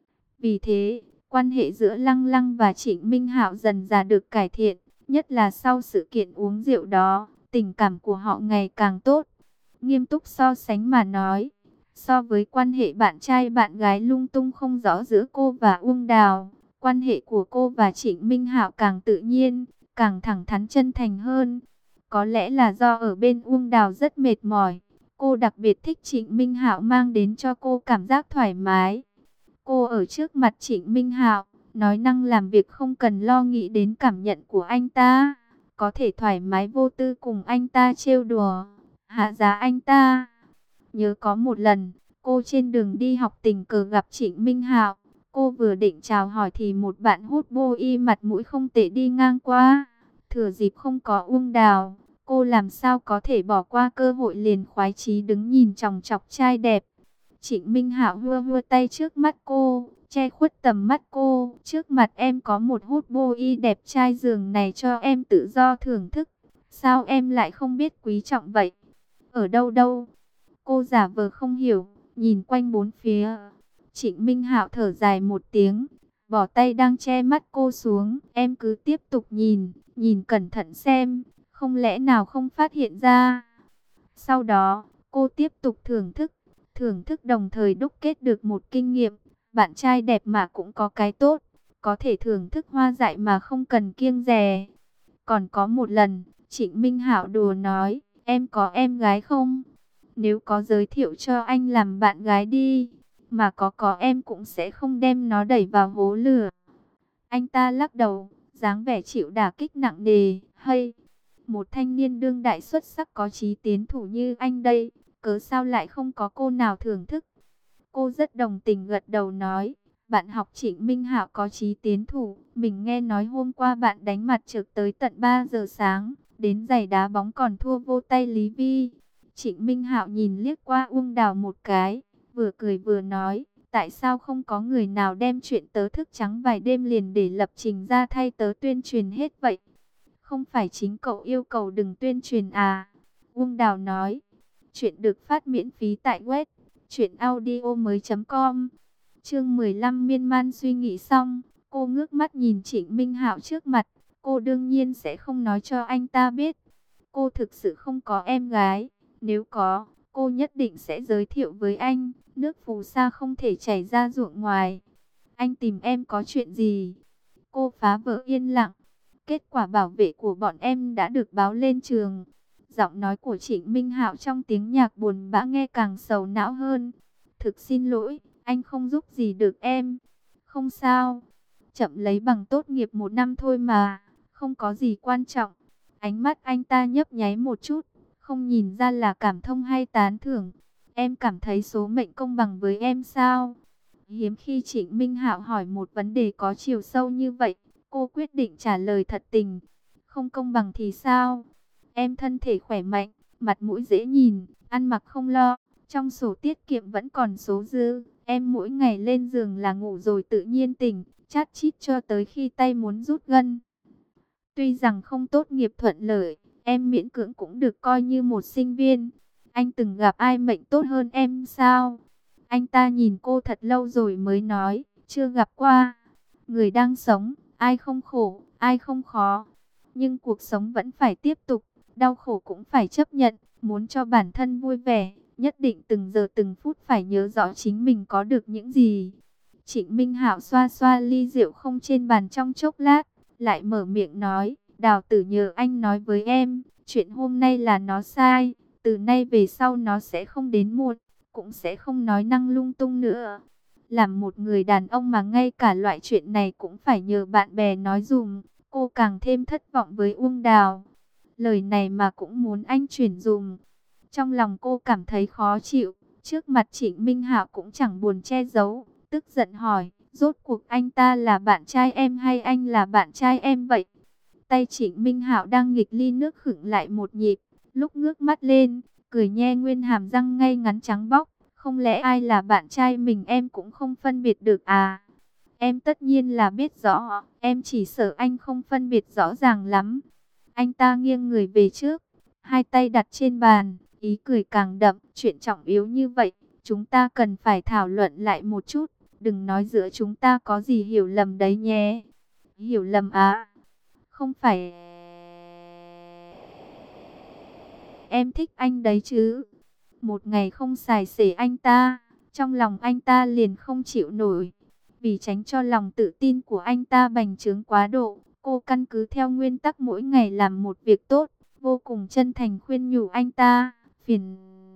Vì thế, quan hệ giữa Lăng Lăng và Trịnh Minh Hạo dần dà được cải thiện, nhất là sau sự kiện uống rượu đó, tình cảm của họ ngày càng tốt. Nghiêm túc so sánh mà nói, so với quan hệ bạn trai bạn gái lung tung không rõ giữa cô và Uông Đào, quan hệ của cô và Trịnh Minh Hạo càng tự nhiên, càng thẳng thắn chân thành hơn. Có lẽ là do ở bên Uông Đào rất mệt mỏi, cô đặc biệt thích Trịnh Minh Hạo mang đến cho cô cảm giác thoải mái. Cô ở trước mặt Trịnh Minh Hạo, nói năng làm việc không cần lo nghĩ đến cảm nhận của anh ta, có thể thoải mái vô tư cùng anh ta trêu đùa, hạ giá anh ta. Nhớ có một lần, cô trên đường đi học tình cờ gặp Trịnh Minh Hạo, cô vừa định chào hỏi thì một bạn hút bô y mặt mũi không tệ đi ngang qua. Thừa dịp không có Uông Đào, cô làm sao có thể bỏ qua cơ hội, liền khoái chí đứng nhìn chòng chọc trai đẹp. Trịnh Minh Hạo hưa hưa tay trước mắt cô, che khuất tầm mắt cô. Trước mặt em có một hút bô y đẹp trai, giường này cho em tự do thưởng thức. Sao em lại không biết quý trọng vậy? Ở đâu đâu? Cô giả vờ không hiểu, nhìn quanh bốn phía. Trịnh Minh Hạo thở dài một tiếng, bỏ tay đang che mắt cô xuống. Em cứ tiếp tục nhìn, nhìn cẩn thận xem, không lẽ nào không phát hiện ra. Sau đó, cô tiếp tục thưởng thức. Thưởng thức đồng thời đúc kết được một kinh nghiệm, bạn trai đẹp mà cũng có cái tốt, có thể thưởng thức hoa dại mà không cần kiêng dè. Còn có một lần, Trịnh Minh Hạo đùa nói, em có em gái không? Nếu có giới thiệu cho anh làm bạn gái đi, mà có có em cũng sẽ không đem nó đẩy vào hố lửa. Anh ta lắc đầu, dáng vẻ chịu đả kích nặng nề, hay, một thanh niên đương đại xuất sắc có chí tiến thủ như anh đây, cớ sao lại không có cô nào thưởng thức? Cô rất đồng tình gật đầu nói, bạn học Trịnh Minh Hạo có chí tiến thủ, mình nghe nói hôm qua bạn đánh mặt trược tới tận ba giờ sáng, đến giày đá bóng còn thua vô tay Lý Vi. Trịnh Minh Hạo nhìn liếc qua Uông Đào một cái, vừa cười vừa nói, tại sao không có người nào đem chuyện tớ thức trắng vài đêm liền để lập trình ra thay tớ tuyên truyền hết vậy? Không phải chính cậu yêu cầu đừng tuyên truyền à? Uông Đào nói. Chuyện được phát miễn phí tại web truyện audio mới chấm com. Chương mười lăm miên man suy nghĩ xong, cô ngước mắt nhìn Trịnh Minh Hạo trước mặt. Cô đương nhiên sẽ không nói cho anh ta biết. Cô thực sự không có em gái. Nếu có, cô nhất định sẽ giới thiệu với anh. Nước phù sa không thể chảy ra ruộng ngoài. Anh tìm em có chuyện gì? Cô phá vỡ yên lặng. Kết quả bảo vệ của bọn em đã được báo lên trường. Giọng nói của Trịnh Minh Hạo trong tiếng nhạc buồn bã nghe càng sầu não hơn. Thực xin lỗi, anh không giúp gì được em. Không sao, chậm lấy bằng tốt nghiệp một năm thôi mà, không có gì quan trọng. Ánh mắt anh ta nhấp nháy một chút, không nhìn ra là cảm thông hay tán thưởng. Em cảm thấy số mệnh công bằng với em sao? Hiếm khi Trịnh Minh Hạo hỏi một vấn đề có chiều sâu như vậy, cô quyết định trả lời thật tình. Không công bằng thì sao? Em thân thể khỏe mạnh, mặt mũi dễ nhìn, ăn mặc không lo, trong sổ tiết kiệm vẫn còn số dư. Em mỗi ngày lên giường là ngủ rồi tự nhiên tỉnh, chát chít cho tới khi tay muốn rút gân. Tuy rằng không tốt nghiệp thuận lợi, em miễn cưỡng cũng được coi như một sinh viên. Anh từng gặp ai mệnh tốt hơn em sao? Anh ta nhìn cô thật lâu rồi mới nói, chưa gặp qua. Người đang sống, ai không khổ, ai không khó. Nhưng cuộc sống vẫn phải tiếp tục, đau khổ cũng phải chấp nhận. Muốn cho bản thân vui vẻ, nhất định từng giờ từng phút phải nhớ rõ chính mình có được những gì. Trịnh Minh Hạo xoa xoa ly rượu không trên bàn trong chốc lát, lại mở miệng nói, Đào Tử nhờ anh nói với em, chuyện hôm nay là nó sai, từ nay về sau nó sẽ không đến muộn, cũng sẽ không nói năng lung tung nữa. Làm một người đàn ông mà ngay cả loại chuyện này cũng phải nhờ bạn bè nói dùm, cô càng thêm thất vọng với Uông Đào. Lời này mà cũng muốn anh chuyển dùm. Trong lòng cô cảm thấy khó chịu, trước mặt Trịnh Minh Hạo cũng chẳng buồn che giấu, tức giận hỏi, rốt cuộc anh ta là bạn trai em hay anh là bạn trai em vậy? Tay Trịnh Minh Hạo đang nghịch ly nước khựng lại một nhịp, lúc ngước mắt lên, cười nhe nguyên hàm răng ngay ngắn trắng bóc, không lẽ ai là bạn trai mình em cũng không phân biệt được à? Em tất nhiên là biết rõ, em chỉ sợ anh không phân biệt rõ ràng lắm. Anh ta nghiêng người về trước, hai tay đặt trên bàn, ý cười càng đậm, chuyện trọng yếu như vậy, chúng ta cần phải thảo luận lại một chút, đừng nói giữa chúng ta có gì hiểu lầm đấy nhé. Hiểu lầm à? Không phải em thích anh đấy chứ? Một ngày không xài xể anh ta, trong lòng anh ta liền không chịu nổi. Vì tránh cho lòng tự tin của anh ta bành trướng quá độ, cô căn cứ theo nguyên tắc mỗi ngày làm một việc tốt, vô cùng chân thành khuyên nhủ anh ta, phiền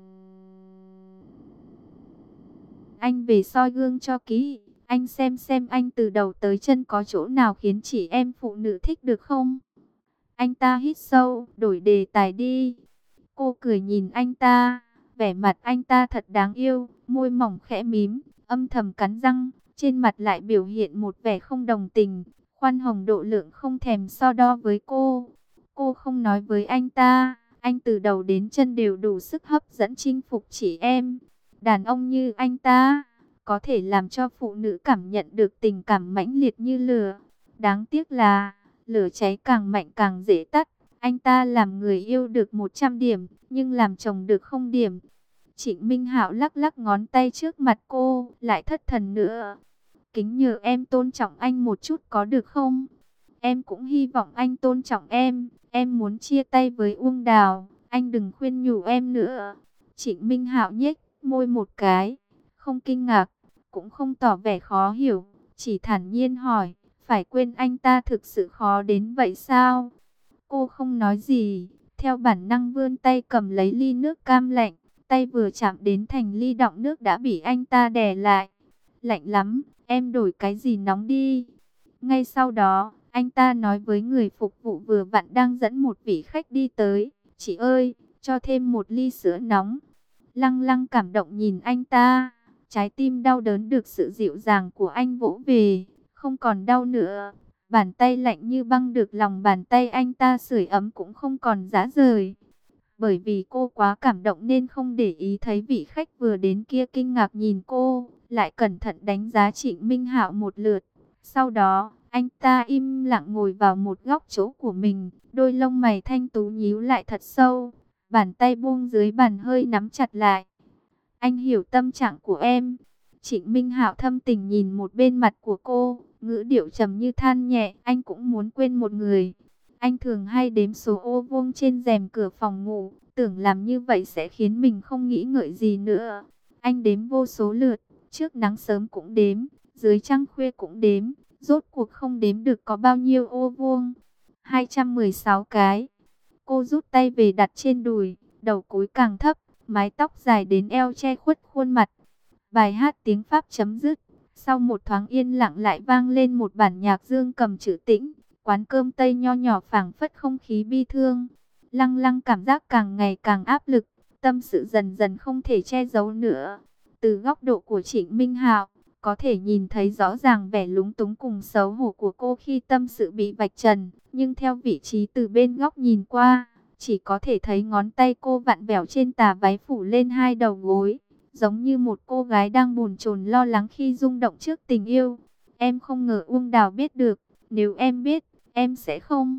anh về soi gương cho kỹ, anh xem xem anh từ đầu tới chân có chỗ nào khiến chị em phụ nữ thích được không? Anh ta hít sâu, đổi đề tài đi. Cô cười nhìn anh ta, vẻ mặt anh ta thật đáng yêu, môi mỏng khẽ mím, âm thầm cắn răng, trên mặt lại biểu hiện một vẻ không đồng tình, khoan hồng độ lượng không thèm so đo với cô. Cô không nói với anh ta, anh từ đầu đến chân đều đủ sức hấp dẫn chinh phục chị em. Đàn ông như anh ta, có thể làm cho phụ nữ cảm nhận được tình cảm mãnh liệt như lửa. Đáng tiếc là, lửa cháy càng mạnh càng dễ tắt. Anh ta làm người yêu được một trăm điểm, nhưng làm chồng được không điểm. Trịnh Minh Hạo lắc lắc ngón tay trước mặt cô, lại thất thần nữa. Kính nhờ em tôn trọng anh một chút có được không? Em cũng hy vọng anh tôn trọng em. Em muốn chia tay với Uông Đào, anh đừng khuyên nhủ em nữa. Trịnh Minh Hạo nhếch môi một cái, không kinh ngạc, cũng không tỏ vẻ khó hiểu, chỉ thản nhiên hỏi, phải quên anh ta thực sự khó đến vậy sao? Cô không nói gì, theo bản năng vươn tay cầm lấy ly nước cam lạnh, tay vừa chạm đến thành ly đọng nước đã bị anh ta đè lại. Lạnh lắm, em đổi cái gì nóng đi. Ngay sau đó, anh ta nói với người phục vụ vừa vặn đang dẫn một vị khách đi tới, chị ơi, cho thêm một ly sữa nóng. Lăng Lăng cảm động nhìn anh ta, trái tim đau đớn được sự dịu dàng của anh vỗ về, không còn đau nữa. Bàn tay lạnh như băng được lòng bàn tay anh ta sưởi ấm cũng không còn rã rời. Bởi vì cô quá cảm động nên không để ý thấy vị khách vừa đến kia kinh ngạc nhìn cô, lại cẩn thận đánh giá Trịnh Minh Hạo một lượt. Sau đó, anh ta im lặng ngồi vào một góc chỗ của mình, đôi lông mày thanh tú nhíu lại thật sâu, bàn tay buông dưới bàn hơi nắm chặt lại. Anh hiểu tâm trạng của em. Trịnh Minh Hạo thâm tình nhìn một bên mặt của cô, ngữ điệu trầm như than nhẹ, anh cũng muốn quên một người. Anh thường hay đếm số ô vuông trên rèm cửa phòng ngủ, tưởng làm như vậy sẽ khiến mình không nghĩ ngợi gì nữa. Anh đếm vô số lượt, trước nắng sớm cũng đếm, dưới trăng khuya cũng đếm, rốt cuộc không đếm được có bao nhiêu ô vuông. hai trăm mười sáu cái. Cô rút tay về đặt trên đùi, đầu cúi càng thấp, mái tóc dài đến eo che khuất khuôn mặt. Bài hát tiếng Pháp chấm dứt. Sau một thoáng yên lặng lại vang lên một bản nhạc dương cầm trữ tĩnh. Quán cơm Tây nho nhỏ phảng phất không khí bi thương. Lăng Lăng cảm giác càng ngày càng áp lực. Tâm sự dần dần không thể che giấu nữa. Từ góc độ của Trịnh Minh Hạo, có thể nhìn thấy rõ ràng vẻ lúng túng cùng xấu hổ của cô khi tâm sự bị vạch trần. Nhưng theo vị trí từ bên góc nhìn qua, chỉ có thể thấy ngón tay cô vặn vẹo trên tà váy phủ lên hai đầu gối, giống như một cô gái đang bồn chồn lo lắng khi rung động trước tình yêu. Em không ngờ Uông Đào biết được, nếu em biết, em sẽ không.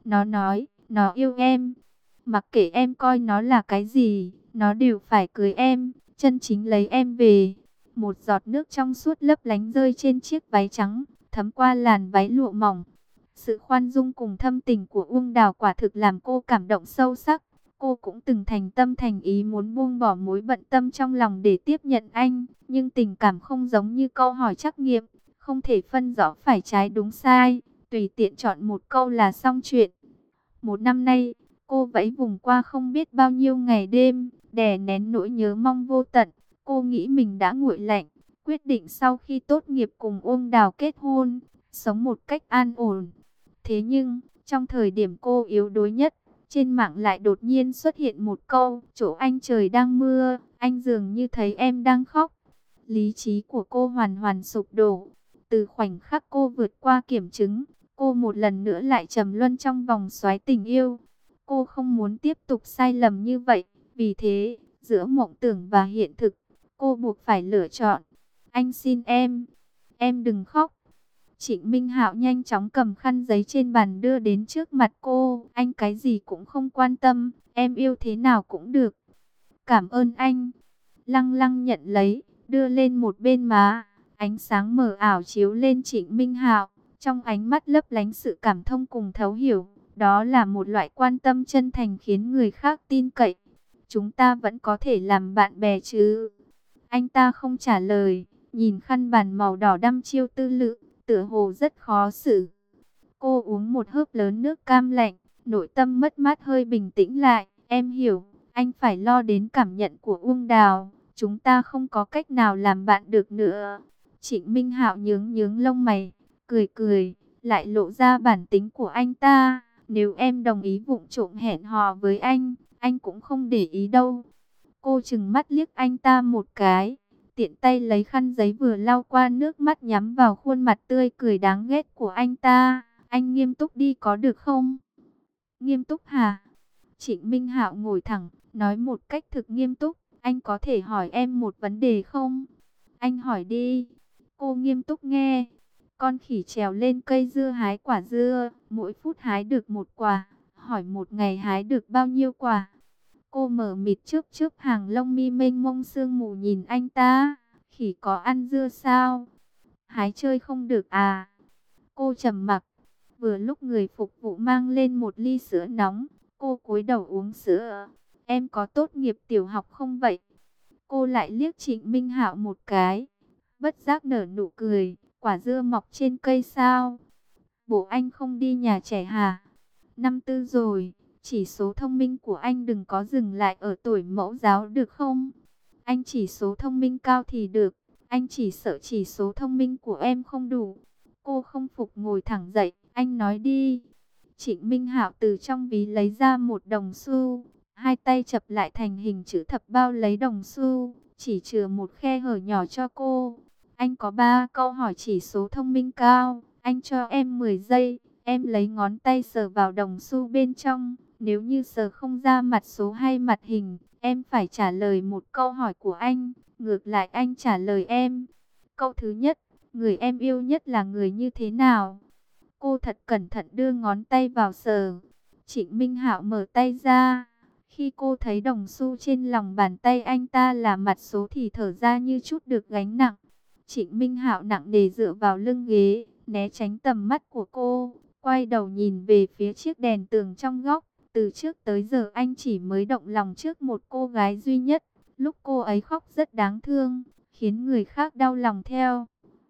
Nó nói, nó yêu em. Mặc kệ em coi nó là cái gì, nó đều phải cưới em, chân chính lấy em về. Một giọt nước trong suốt lấp lánh rơi trên chiếc váy trắng, thấm qua làn váy lụa mỏng. Sự khoan dung cùng thâm tình của Uông Đào quả thực làm cô cảm động sâu sắc. Cô cũng từng thành tâm thành ý muốn buông bỏ mối bận tâm trong lòng để tiếp nhận anh. Nhưng tình cảm không giống như câu hỏi trắc nghiệm, không thể phân rõ phải trái đúng sai. Tùy tiện chọn một câu là xong chuyện. Một năm nay, cô vẫy vùng qua không biết bao nhiêu ngày đêm, đè nén nỗi nhớ mong vô tận. Cô nghĩ mình đã nguội lạnh, quyết định sau khi tốt nghiệp cùng Uông Đào kết hôn, sống một cách an ổn. Thế nhưng, trong thời điểm cô yếu đuối nhất, trên mạng lại đột nhiên xuất hiện một câu, chỗ anh trời đang mưa, anh dường như thấy em đang khóc. Lý trí của cô hoàn hoàn sụp đổ. Từ khoảnh khắc cô vượt qua kiểm chứng, cô một lần nữa lại trầm luân trong vòng xoáy tình yêu. Cô không muốn tiếp tục sai lầm như vậy, vì thế, giữa mộng tưởng và hiện thực, cô buộc phải lựa chọn. Anh xin em, em đừng khóc. Trịnh Minh Hạo nhanh chóng cầm khăn giấy trên bàn đưa đến trước mặt cô. Anh cái gì cũng không quan tâm, em yêu thế nào cũng được. Cảm ơn anh. Lăng Lăng nhận lấy, đưa lên một bên má. Ánh sáng mờ ảo chiếu lên Trịnh Minh Hạo, trong ánh mắt lấp lánh sự cảm thông cùng thấu hiểu. Đó là một loại quan tâm chân thành khiến người khác tin cậy. Chúng ta vẫn có thể làm bạn bè chứ? Anh ta không trả lời, nhìn khăn bàn màu đỏ đăm chiêu tư lự, tựa hồ rất khó xử. Cô uống một hớp lớn nước cam lạnh, nội tâm mất mát hơi bình tĩnh lại. Em hiểu, anh phải lo đến cảm nhận của Uông Đào. Chúng ta không có cách nào làm bạn được nữa. Trịnh Minh Hạo nhướng nhướng lông mày, cười cười, lại lộ ra bản tính của anh ta. Nếu em đồng ý vụng trộm hẹn hò với anh, anh cũng không để ý đâu. Cô trừng mắt liếc anh ta một cái, tiện tay lấy khăn giấy vừa lau qua nước mắt nhắm vào khuôn mặt tươi cười đáng ghét của anh ta. Anh nghiêm túc đi có được không? Nghiêm túc hả? Trịnh Minh Hạo ngồi thẳng, nói một cách thực nghiêm túc. Anh có thể hỏi em một vấn đề không? Anh hỏi đi. Cô nghiêm túc nghe. Con khỉ trèo lên cây dưa hái quả dưa, mỗi phút hái được một quả. Hỏi một ngày hái được bao nhiêu quả? Cô mở mịt trước trước hàng lông mi mênh mông sương mù nhìn anh ta. Khỉ có ăn dưa sao? Hái chơi không được à? Cô trầm mặc. Vừa lúc người phục vụ mang lên một ly sữa nóng, cô cúi đầu uống sữa. Em có tốt nghiệp tiểu học không vậy? Cô lại liếc Trịnh Minh Hạo một cái, bất giác nở nụ cười. Quả dưa mọc trên cây sao? Bố anh không đi nhà trẻ hả? Năm tư rồi, chỉ số thông minh của anh đừng có dừng lại ở tuổi mẫu giáo được không? Anh chỉ số thông minh cao thì được, anh chỉ sợ chỉ số thông minh của em không đủ. Cô không phục ngồi thẳng dậy, anh nói đi. Trịnh Minh Hạo từ trong ví lấy ra một đồng xu, hai tay chập lại thành hình chữ thập bao lấy đồng xu, chỉ chừa một khe hở nhỏ cho cô. Anh có ba câu hỏi chỉ số thông minh cao, anh cho em mười giây, em lấy ngón tay sờ vào đồng xu bên trong. Nếu như sờ không ra mặt số hay mặt hình, em phải trả lời một câu hỏi của anh, ngược lại anh trả lời em. Câu thứ nhất, người em yêu nhất là người như thế nào? Cô thật cẩn thận đưa ngón tay vào sờ. Trịnh Minh Hạo mở tay ra. Khi cô thấy đồng xu trên lòng bàn tay anh ta là mặt số thì thở ra như chút được gánh nặng. Trịnh Minh Hạo nặng nề dựa vào lưng ghế, né tránh tầm mắt của cô, quay đầu nhìn về phía chiếc đèn tường trong góc. Từ trước tới giờ anh chỉ mới động lòng trước một cô gái duy nhất. Lúc cô ấy khóc rất đáng thương, khiến người khác đau lòng theo.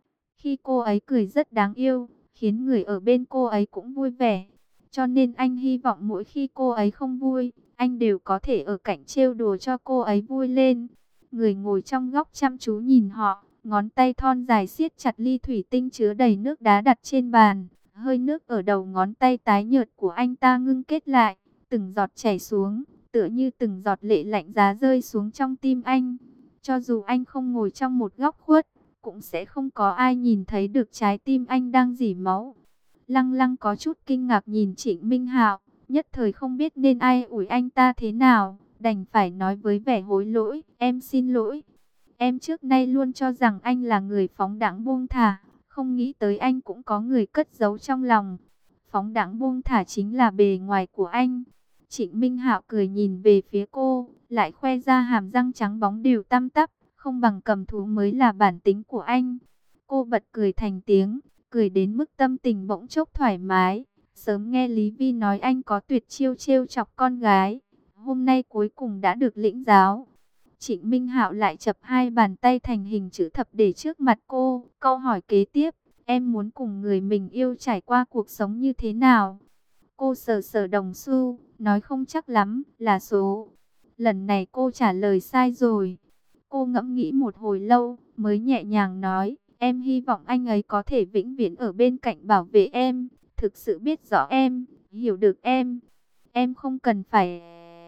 Khi cô ấy cười rất đáng yêu, khiến người ở bên cô ấy cũng vui vẻ. Cho nên anh hy vọng mỗi khi cô ấy không vui, anh đều có thể ở cạnh trêu đùa cho cô ấy vui lên. Người ngồi trong góc chăm chú nhìn họ, ngón tay thon dài siết chặt ly thủy tinh chứa đầy nước đá đặt trên bàn. Hơi nước ở đầu ngón tay tái nhợt của anh ta ngưng kết lại, từng giọt chảy xuống, tựa như từng giọt lệ lạnh giá rơi xuống trong tim anh. Cho dù anh không ngồi trong một góc khuất, cũng sẽ không có ai nhìn thấy được trái tim anh đang rỉ máu. Lăng Lăng có chút kinh ngạc nhìn Trịnh Minh Hạo, nhất thời không biết nên ai ủi anh ta thế nào, đành phải nói với vẻ hối lỗi, em xin lỗi. Em trước nay luôn cho rằng anh là người phóng đãng buông thả, không nghĩ tới anh cũng có người cất giấu trong lòng. Phóng đãng buông thả chính là bề ngoài của anh. Trịnh Minh Hạo cười nhìn về phía cô, lại khoe ra hàm răng trắng bóng đều tăm tắp, không bằng cầm thú mới là bản tính của anh. Cô bật cười thành tiếng, cười đến mức tâm tình bỗng chốc thoải mái. Sớm nghe Lý Vi nói anh có tuyệt chiêu trêu chọc con gái, hôm nay cuối cùng đã được lĩnh giáo. Trịnh Minh Hạo lại chập hai bàn tay thành hình chữ thập để trước mặt cô. Câu hỏi kế tiếp, em muốn cùng người mình yêu trải qua cuộc sống như thế nào? Cô sờ sờ đồng xu, nói không chắc lắm, là số. Lần này cô trả lời sai rồi. Cô ngẫm nghĩ một hồi lâu, mới nhẹ nhàng nói, em hy vọng anh ấy có thể vĩnh viễn ở bên cạnh bảo vệ em, thực sự biết rõ em, hiểu được em. Em không cần phải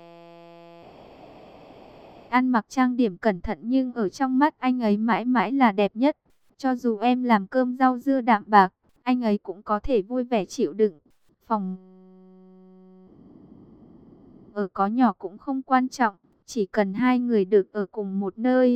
ăn mặc trang điểm cẩn thận, nhưng ở trong mắt anh ấy mãi mãi là đẹp nhất. Cho dù em làm cơm rau dưa đạm bạc, anh ấy cũng có thể vui vẻ chịu đựng. Phòng ở có nhỏ cũng không quan trọng, chỉ cần hai người được ở cùng một nơi.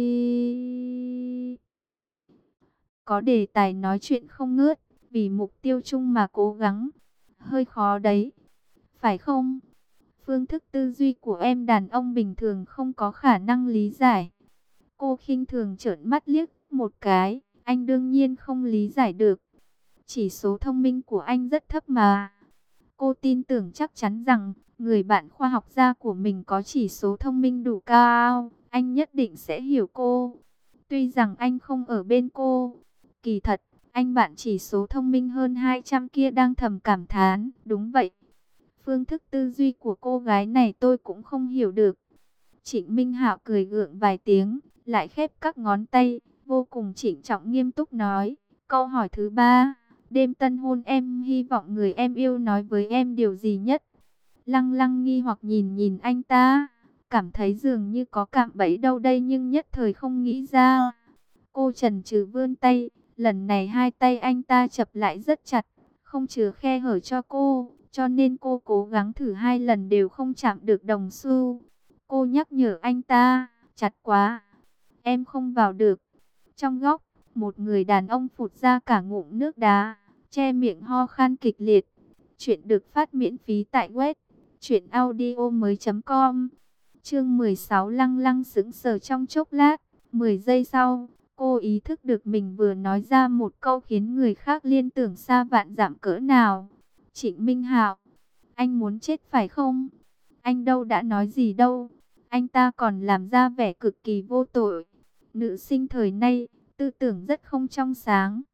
Có đề tài nói chuyện không ngớt, vì mục tiêu chung mà cố gắng. Hơi khó đấy, phải không? Phương thức tư duy của em đàn ông bình thường không có khả năng lý giải. Cô khinh thường trợn mắt liếc một cái, anh đương nhiên không lý giải được. Chỉ số thông minh của anh rất thấp mà. Cô tin tưởng chắc chắn rằng, người bạn khoa học gia của mình có chỉ số thông minh đủ cao, anh nhất định sẽ hiểu cô. Tuy rằng anh không ở bên cô, kỳ thật, anh bạn chỉ số thông minh hơn hai trăm kia đang thầm cảm thán, đúng vậy. Phương thức tư duy của cô gái này tôi cũng không hiểu được. Trịnh Minh Hạo cười gượng vài tiếng, lại khép các ngón tay, vô cùng trịnh trọng nghiêm túc nói. Câu hỏi thứ ba, đêm tân hôn em hy vọng người em yêu nói với em điều gì nhất? Lăng Lăng nghi hoặc nhìn nhìn anh ta, cảm thấy dường như có cạm bẫy đâu đây nhưng nhất thời không nghĩ ra. Cô chần chừ vươn tay, lần này hai tay anh ta chập lại rất chặt, không chừa khe hở cho cô. Cho nên cô cố gắng thử hai lần đều không chạm được đồng xu. Cô nhắc nhở anh ta, chặt quá, em không vào được. Trong góc, một người đàn ông phụt ra cả ngụm nước đá, che miệng ho khan kịch liệt. Chuyện được phát miễn phí tại web truyện audio mới chấm com. Chương mười sáu. Lăng Lăng sững sờ trong chốc lát, mười giây sau, cô ý thức được mình vừa nói ra một câu khiến người khác liên tưởng xa vạn dặm cỡ nào. Trịnh Minh Hạo, anh muốn chết phải không? Anh đâu đã nói gì đâu. Anh ta còn làm ra vẻ cực kỳ vô tội. Nữ sinh thời nay, tư tưởng rất không trong sáng.